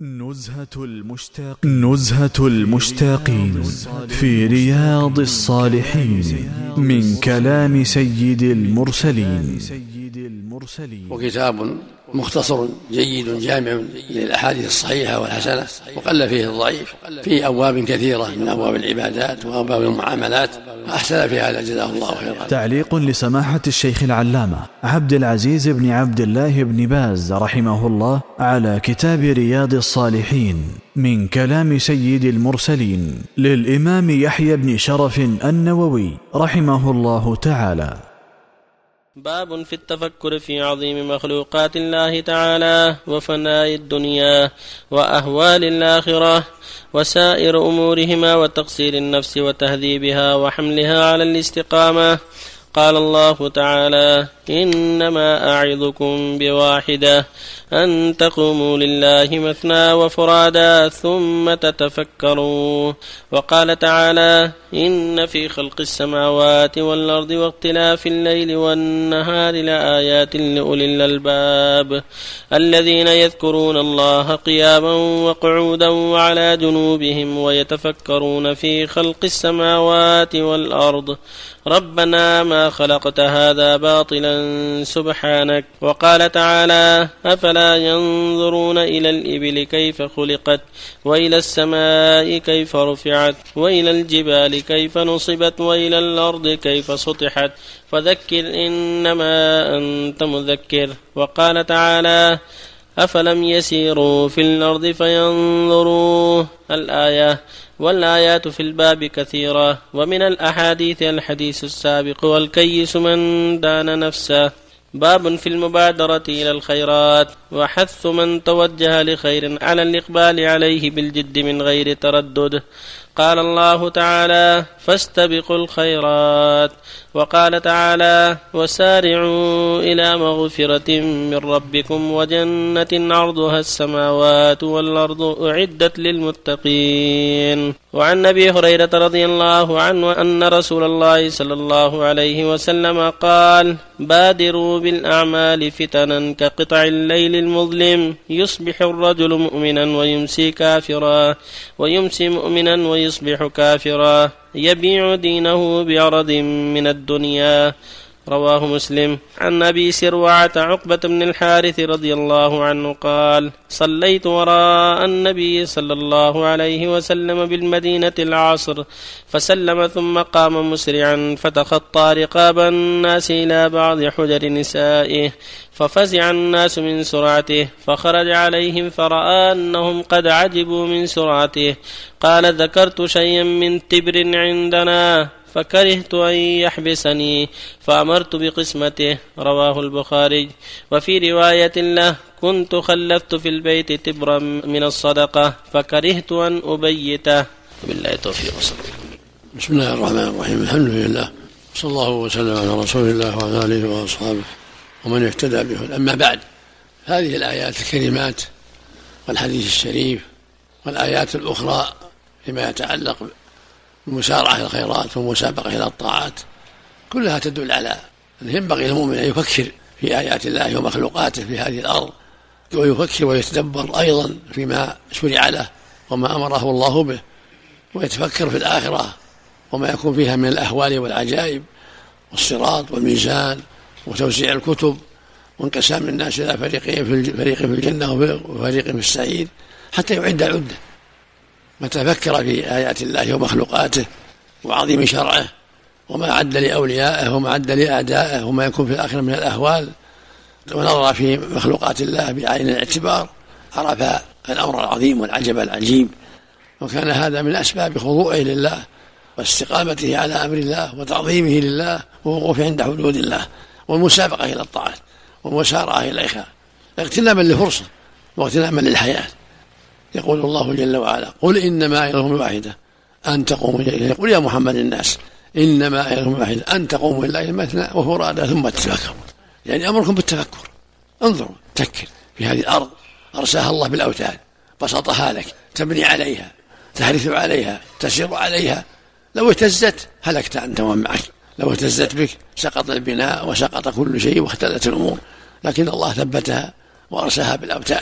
نزهة المشتاقين في رياض الصالحين من كلام سيد المرسلين. وكتاب مختصر جيد جامع للأحاديث الصحيحة والحسنة، وقل فيه الضعيف، في أبواب كثيرة من أبواب العبادات وأبواب المعاملات، أحسن في هذا جزاه الله خيرا. تعليق لسماحة الشيخ العلامة عبد العزيز بن عبد الله بن باز رحمه الله على كتاب رياض الصالحين من كلام سيد المرسلين للإمام يحيى بن شرف النووي رحمه الله تعالى. باب في التفكر في عظيم مخلوقات الله تعالى وفناء الدنيا وأهوال الآخرة وسائر أمورهما وتقصير النفس وتهذيبها وحملها على الاستقامة. قال الله تعالى: إنما أعظكم بواحدة أن تقوموا لله مثنى وفرادا ثم تتفكروا. وقال تعالى: إن في خلق السماوات والأرض واختلاف الليل والنهار لآيات لأولي الألباب الذين يذكرون الله قياما وقعودا وعلى جنوبهم ويتفكرون في خلق السماوات والأرض ربنا ما خلقت هذا باطلا سبحانك. وقال تعالى: أفلا ينظرون إلى الإبل كيف خلقت وإلى السماء كيف رفعت وإلى الجبال كيف نصبت وإلى الأرض كيف سطحت فذكر إنما أنت مذكر. وقال تعالى: أفلم يسيروا في الأرض فينظروا الآية. والآيات في الباب كثيرة، ومن الأحاديث الحديث السابق والكيس من دان نفسه. باب في المبادرة إلى الخيرات وحث من توجه لخير على الإقبال عليه بالجد من غير تردد. قال الله تعالى: فاستبقوا الخيرات. وقال تعالى: وسارعوا إلى مغفرة من ربكم وجنة عرضها السماوات والأرض أعدت للمتقين. وعن أبي هريرة رضي الله عنه أن رسول الله صلى الله عليه وسلم قال: بادروا بالأعمال فتنا كقطع الليل المظلم، يصبح الرجل مؤمنا ويمسي كافرا ويمسي مؤمنا ويصبح كافرا، يبيع دينه بعرض من الدنيا. رواه مسلم. عن أبي سروعة عقبة بن الحارث رضي الله عنه قال: صليت وراء النبي صلى الله عليه وسلم بالمدينة العصر فسلم ثم قام مسرعا فتخطى رقاب الناس إلى بعض حجر نسائه ففزع الناس من سرعته فخرج عليهم فرأى أنهم قد عجبوا من سرعته. قال: ذكرت شيئا من تبر عندنا فكرهت أن يحبسني فأمرت بقسمته. رواه البخاري. وفي رواية له: كنت خلفت في البيت تبرا من الصدقة فكرهت أن أبيته. بالله التوفيق. بسم الله الرحمن الرحيم. الحمد لله صلى الله وسلم على رسول الله وعلى آله وأصحابه ومن اهتدى به. أما بعد، هذه الآيات الكريمات والحديث الشريف والآيات الأخرى فيما يتعلق المسارعة إلى الخيرات والمسابقة إلى الطاعات كلها تدل على أن ينبغي للمؤمن أن يفكر في آيات الله ومخلوقاته في هذه الأرض، ويفكر ويتدبر أيضا فيما شرع له وما أمره الله به، ويتفكر في الآخرة وما يكون فيها من الأهوال والعجائب والصراط والميزان وتوزيع الكتب وانقسام الناس إلى فريق في الجنة وفريق في السعير، حتى يعد العدة. متى فكر في آيات الله ومخلوقاته وعظيم شرعه وما عد لأوليائه وما عد لأعدائه وما يكون في الآخرة من الأهوال، ونظر في مخلوقات الله بعين الاعتبار، عرف الأمر العظيم والعجب العجيب. وكان هذا من أسباب خضوعه لله واستقامته على أمر الله وتعظيمه لله ووقوفه عند حدود الله والمسابقة إلى الطاعات والمسارعة إليها اغتناما لفرصة واغتناما للحياة. يقول الله جل وعلا: قل إنما أعظكم واحدة أن تقوموا إليه. يقول يا محمد الناس: إنما أعظكم واحدة أن تقوموا إليه مثنى وفرادا ثم تتفكروا. يعني أمركم بالتفكر، انظروا، تفكر في هذه الأرض أرساها الله بالأوتاد، بسطها لك، تبني عليها، تحرث عليها، تسير عليها. لو اهتزت هلكت أنت ومن معك، لو اهتزت بك سقط البناء وسقط كل شيء واختلت الأمور، لكن الله ثبتها وأرساها بالأوتاد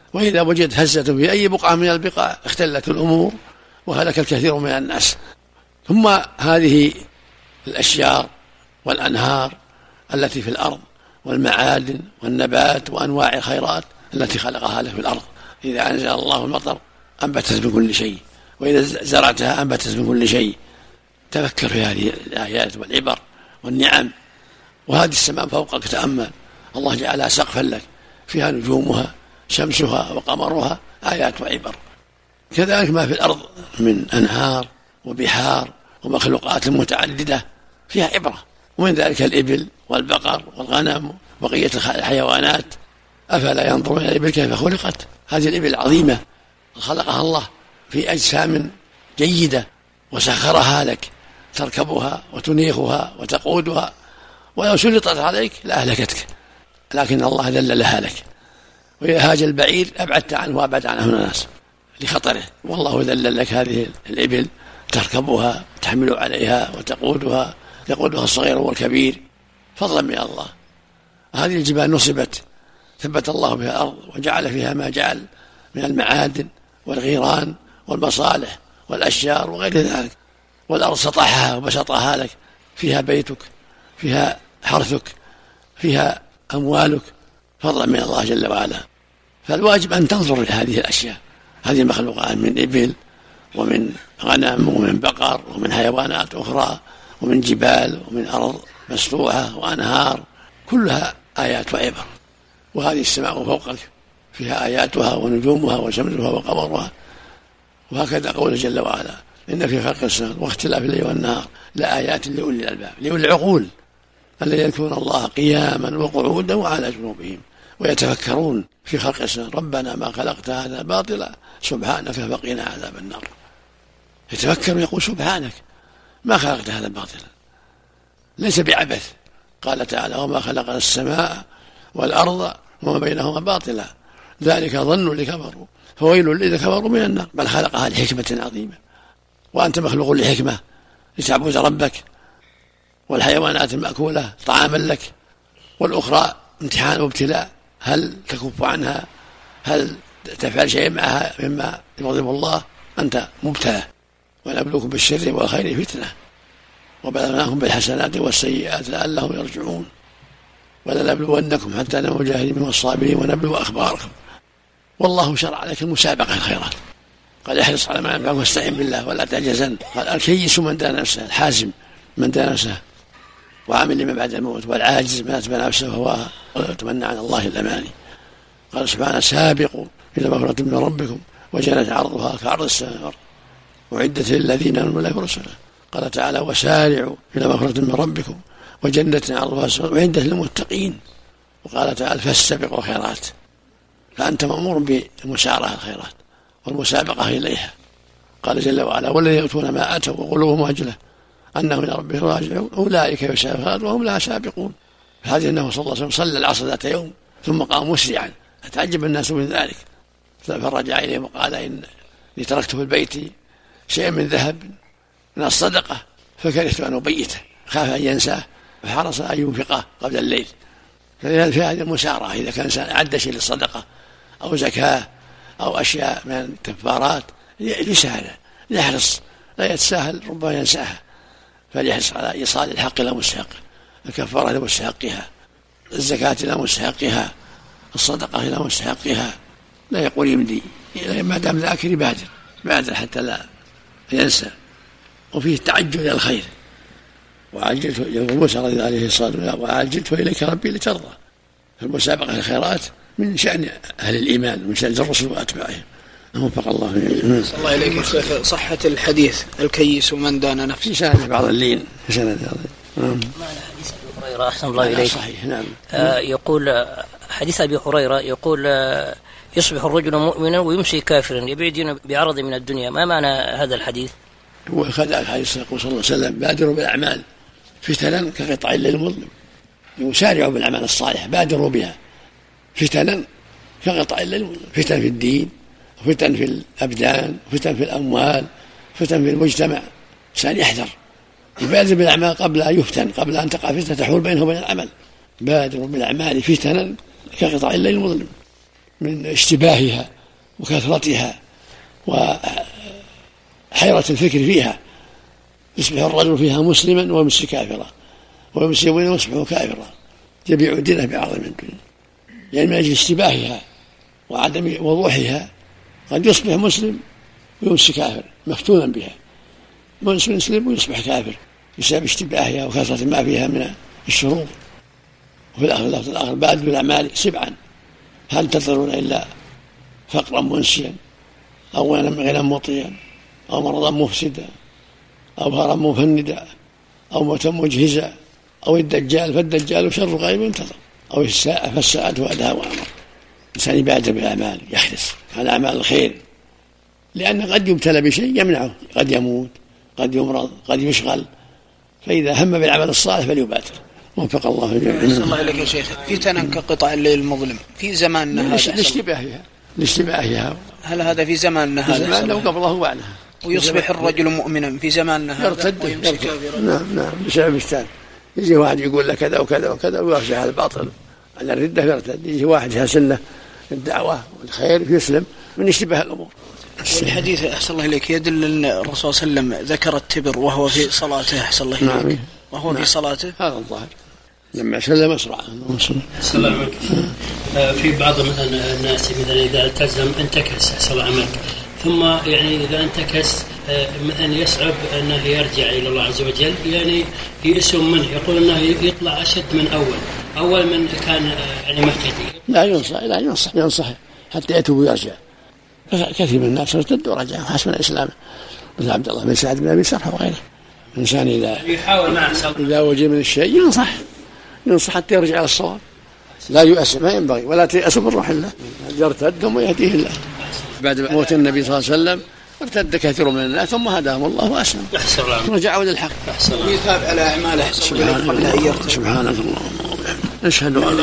وإذا وجدت هزة في أي بقعة من البقاع اختلت الأمور وهلك الكثير من الناس. ثم هذه الأشجار والأنهار التي في الأرض والمعادن والنبات وأنواع الخيرات التي خلقها لك في الأرض، إذا أنزل الله المطر أنبتت من كل شيء، وإذا زرعتها أنبتت من كل شيء. تفكر في هذه الآيات والعبر والنعم. وهذه السماء فوقك تأمل، الله جعلها سقفا لك فيها نجومها شمسها وقمرها آيات وعبر. كذلك ما في الأرض من أنهار وبحار ومخلوقات متعددة فيها عبرة، ومن ذلك الإبل والبقر والغنم وبقية الحيوانات. أفلا ينظرون إلى الإبل كيف خلقت؟ هذه الإبل العظيمة خلقها الله في أجسام جيدة وسخرها لك تركبها وتنيخها وتقودها، ولو سلطت عليك لأهلكتك، لكن الله ذللها لك. وإذا هاج البعير أبعدت عنه وأبعد عنه الناس لخطره، والله ذلل لك هذه الإبل تركبها تحمل عليها وتقودها، يقودها الصغير والكبير فضلا من الله. هذه الجبال نصبت ثبت الله بها الأرض وجعل فيها ما جعل من المعادن والغيران والمصالح والأشجار وغير ذلك، والأرض سطحها وبسطها لك، فيها بيتك فيها حرثك فيها أموالك فضلا من الله جل وعلا. فالواجب أن تنظر لهذه الأشياء، هذه المخلوقات من إبل ومن غنم ومن بقر ومن حيوانات أخرى ومن جبال ومن أرض مسطوحة وأنهار، كلها آيات وعبر. وهذه السماء فوقك فيها آياتها ونجومها وشمسها وقمرها. وهكذا قوله جل وعلا إن في خلق السماوات واختلاف الليل والنهار لآيات لأولي الألباب، لأولي العقول الذين يذكرون الله قياما وقعودا وعلى جنوبهم ويتفكرون في خلق السماوات ربنا ما خلقت هذا باطلا سبحانك فقنا عذاب النار. يتفكر ويقول سبحانك ما خلقت هذا باطلا، ليس بعبث. قال تعالى وما خلقنا السماء والأرض وما بينهما باطلا ذلك ظن لكفروا فويل للذين كفروا من النار. بل خلقها لحكمة عظيمة، وأنت مخلوق لحكمة لتعبد ربك، والحيوانات المأكولة طعاما لك، والأخرى امتحان وابتلاء، هل تكف عنها؟ هل تفعل شيء معها مما يغضب الله؟ أنت مبتلى. ونبلوكم بالشر والخير فتنة وبلوناهم بالحسنات والسيئات لعلهم يرجعون ولنبلونكم حتى نعلم المجاهدين والصابرين ونبلو أخباركم. والله شرع لك المسابقة الخيرات، قال احرص على ما ينفعك واستعن بالله ولا تعجزن. قال الكيس من دان نفسه، الحازم من دان نفسه وعامل لما بعد الموت، والعاجز من أتبع نفسه هواها ويتمنى على الله الأماني. قال سبحانه سابقوا إلى مغفرة من ربكم وجنة عرضها كعرض السماء والأرض وعدة للذين آمنوا بالله ورسوله. قال تعالى وسارعوا إلى مغفرة من ربكم وجنة عرضها السماء وعدة للمتقين. وقال تعالى فاستبقوا الخيرات، فأنت مأمور بمسارعة الخيرات والمسابقة إليها. قال جل وعلا والذين يؤتون ما آتوا وقلوبهم وجلة أنهم إلى ربهم راجعون أولئك يسارعون الخيرات وهم لها سابقون. هذه أنه صلى الله عليه وسلم صلى العصر ذات يوم ثم قام مسرعا، فتعجب الناس من ذلك، فرجع إليهم وقال إني تركت في البيت شيئا من ذهب من الصدقة فكرهت أن أبيته، خاف أن ينساه فحرص أن ينفقه قبل الليل. فلذلك في هذه المسارعة إذا كان إنسان أعد شيء للصدقة أو زكاة أو أشياء من الكفارات يسارع، يحرص، لا يتساهل ربما ينساها، فليحرص على إيصال الحق إلى مستحقه، الكفارة إلى مستحقها، الزكاة إلى مستحقها، الصدقة إلى مستحقها، لا يقول يمدي ما دام ذاكر يبادر حتى لا ينسى. وفيه التعجل إلى الخير، وعجلت يقول موسى رضي الله عليه الصلاة وعجلت إليك ربي لترضى. فالمسابقة الخيرات من شأن أهل الإيمان، من شأن الرسل وأتباعهم. وفق الله صلى الله عليك شيخ. صحة الحديث الكيس من دان نفسه، في سند بعض اللين في سند معنى حديث أبي هريرة أحسن الله إليك صحيح. نعم. يقول حديث أبي هريرة يقول يصبح الرجل مؤمنا ويمسي كافرا يبيع بعرض من الدنيا. ما معنى هذا الحديث؟ هو خدع الحديث يقول صلى الله عليه وسلم بادروا بالأعمال فتنا كقطع الليل المظلم، يسارعوا بالأعمال الصالحة بادروا بها فتنا كقطع الليل المظلم، فتن في الدين وفتن في الأبدان وفتن في الأموال فتن في المجتمع. إنسان يحذر يبادر بالأعمال قبل أن يفتن، قبل أن تقع فتنة تحول بينه وبين العمل. بادروا بالأعمال فتنا كقطع الليل المظلم. من اشتباهها وكثرتها وحيرة الفكر فيها، يصبح الرجل فيها مسلما ويمسي كافرا، ويمسي ويصبح كافرا، يبيع دينه بعرض من الدنيا، يعني من أجل اشتباهها وعدم وضوحها قد يصبح مسلم ويمسي كافر مفتونا بها، مسلم ويصبح كافر بسبب اشتباهها وكثرة ما فيها من الشرور. وفي الآخر بعد بالأعمال سبعا، هل تنتظرون إلا فقرا منسيا أو غنى مطيا أو مرضا مفسدا أو هرا مفندا أو موتا مجهزا أو الدجال، فالدجال شر غيب ينتظر، أو الساعة فالساعة أدهى وأمر. الإنسان يبادر بالأعمال، يحرص على أعمال الخير، لأن قد يبتلى بشيء يمنعه، قد يموت، قد يمرض، قد يشغل، فإذا هم بالعمل الصالح فليبادر. وفق الله الجميع. الله عليك يا شيخ، فتنا كقطع الليل المظلم في زماننا هذا لاشتباهها. هل هذا في زماننا هذا؟ في زماننا وقبله وبعدها. ويصبح الرجل مؤمنا في زماننا هذا يرتد. نعم بسبب الشتان. يجي واحد يقول له كذا وكذا وكذا ويرجع على الباطل على الردة يرتد. يجي واحد يسنه الدعوة والخير يسلم من اشتباه الأمور. الحديث أحسن الله إليك يدل أن الرسول صلى الله عليه وسلم ذكر التبر وهو في صلاته. أحسن الله إليك. نعم. وهو في صلاته هذا الظاهر لما سلم أسرع. السلام عليكم. في بعض مثلا الناس مثلا إذا التزم انتكس أحسن عملك، ثم يعني إذا انتكس مثلا يصعب أنه يرجع إلى الله عز وجل، يعني يأسم منه، يقول أنه يطلع أشد من أول من كان يعني مهتدي. لا ينصح حتى يتوب ويرجع. كثير من الناس ارتدوا ورجعوا حسب الإسلام، مثل عبد الله بن سعد بن أبي سرح وغيره. الإنسان إذا وجد من الشيء ينصح حتى يرجع إلى الصواب، لا يؤس، ما ينبغي، ولا تيأسوا من روح الله، يرتدهم ويهديه الله. بعد موت النبي صلى الله عليه وسلم ارتد كثير من الناس ثم هداهم الله وأسلم رجعوا للحق. ويثاب على أعماله سبحانك اللهم نشهد أن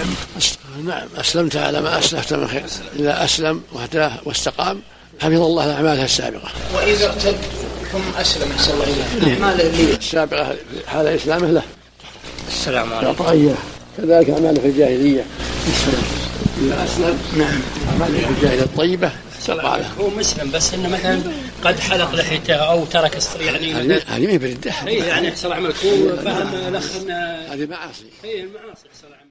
نعم أسلمت على ما أسلفت من خير. إذا أسلم واهتدى واستقام حفظ الله أعماله السابقة. وإذا ارتد ثم أسلم أحسن الله إليه أعماله السابقة حال إسلامه له. السلام عليكم. كذلك أعماله في الجاهلية. إذا أسلم نعم أعماله في الجاهلية الطيبة. هو مسلم بس إنه مثلا قد حلق لحيته أو ترك يعني هذه ما يبرده. يعني أحسن عملك هو فهم الأخ هذه معاصي. المعاصي.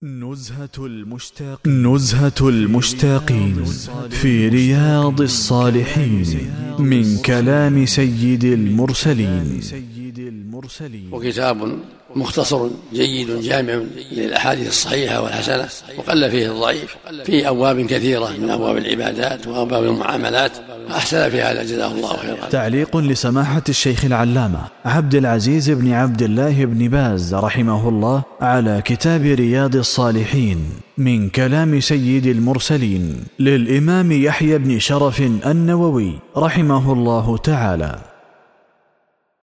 نزهة المشتاقين في رياض الصالحين من كلام سيد المرسلين. وكتاب مختصر جيد جامع للأحاديث الصحيحة والحسنة، وقل فيه الضعيف، في أبواب كثيرة من أبواب العبادات وأبواب المعاملات، أحسن في هذا جزاه الله خيرا. تعليق لسماحة الشيخ العلامة عبد العزيز بن عبد الله بن باز رحمه الله على كتاب رياض الصالحين من كلام سيد المرسلين للإمام يحيى بن شرف النووي رحمه الله تعالى.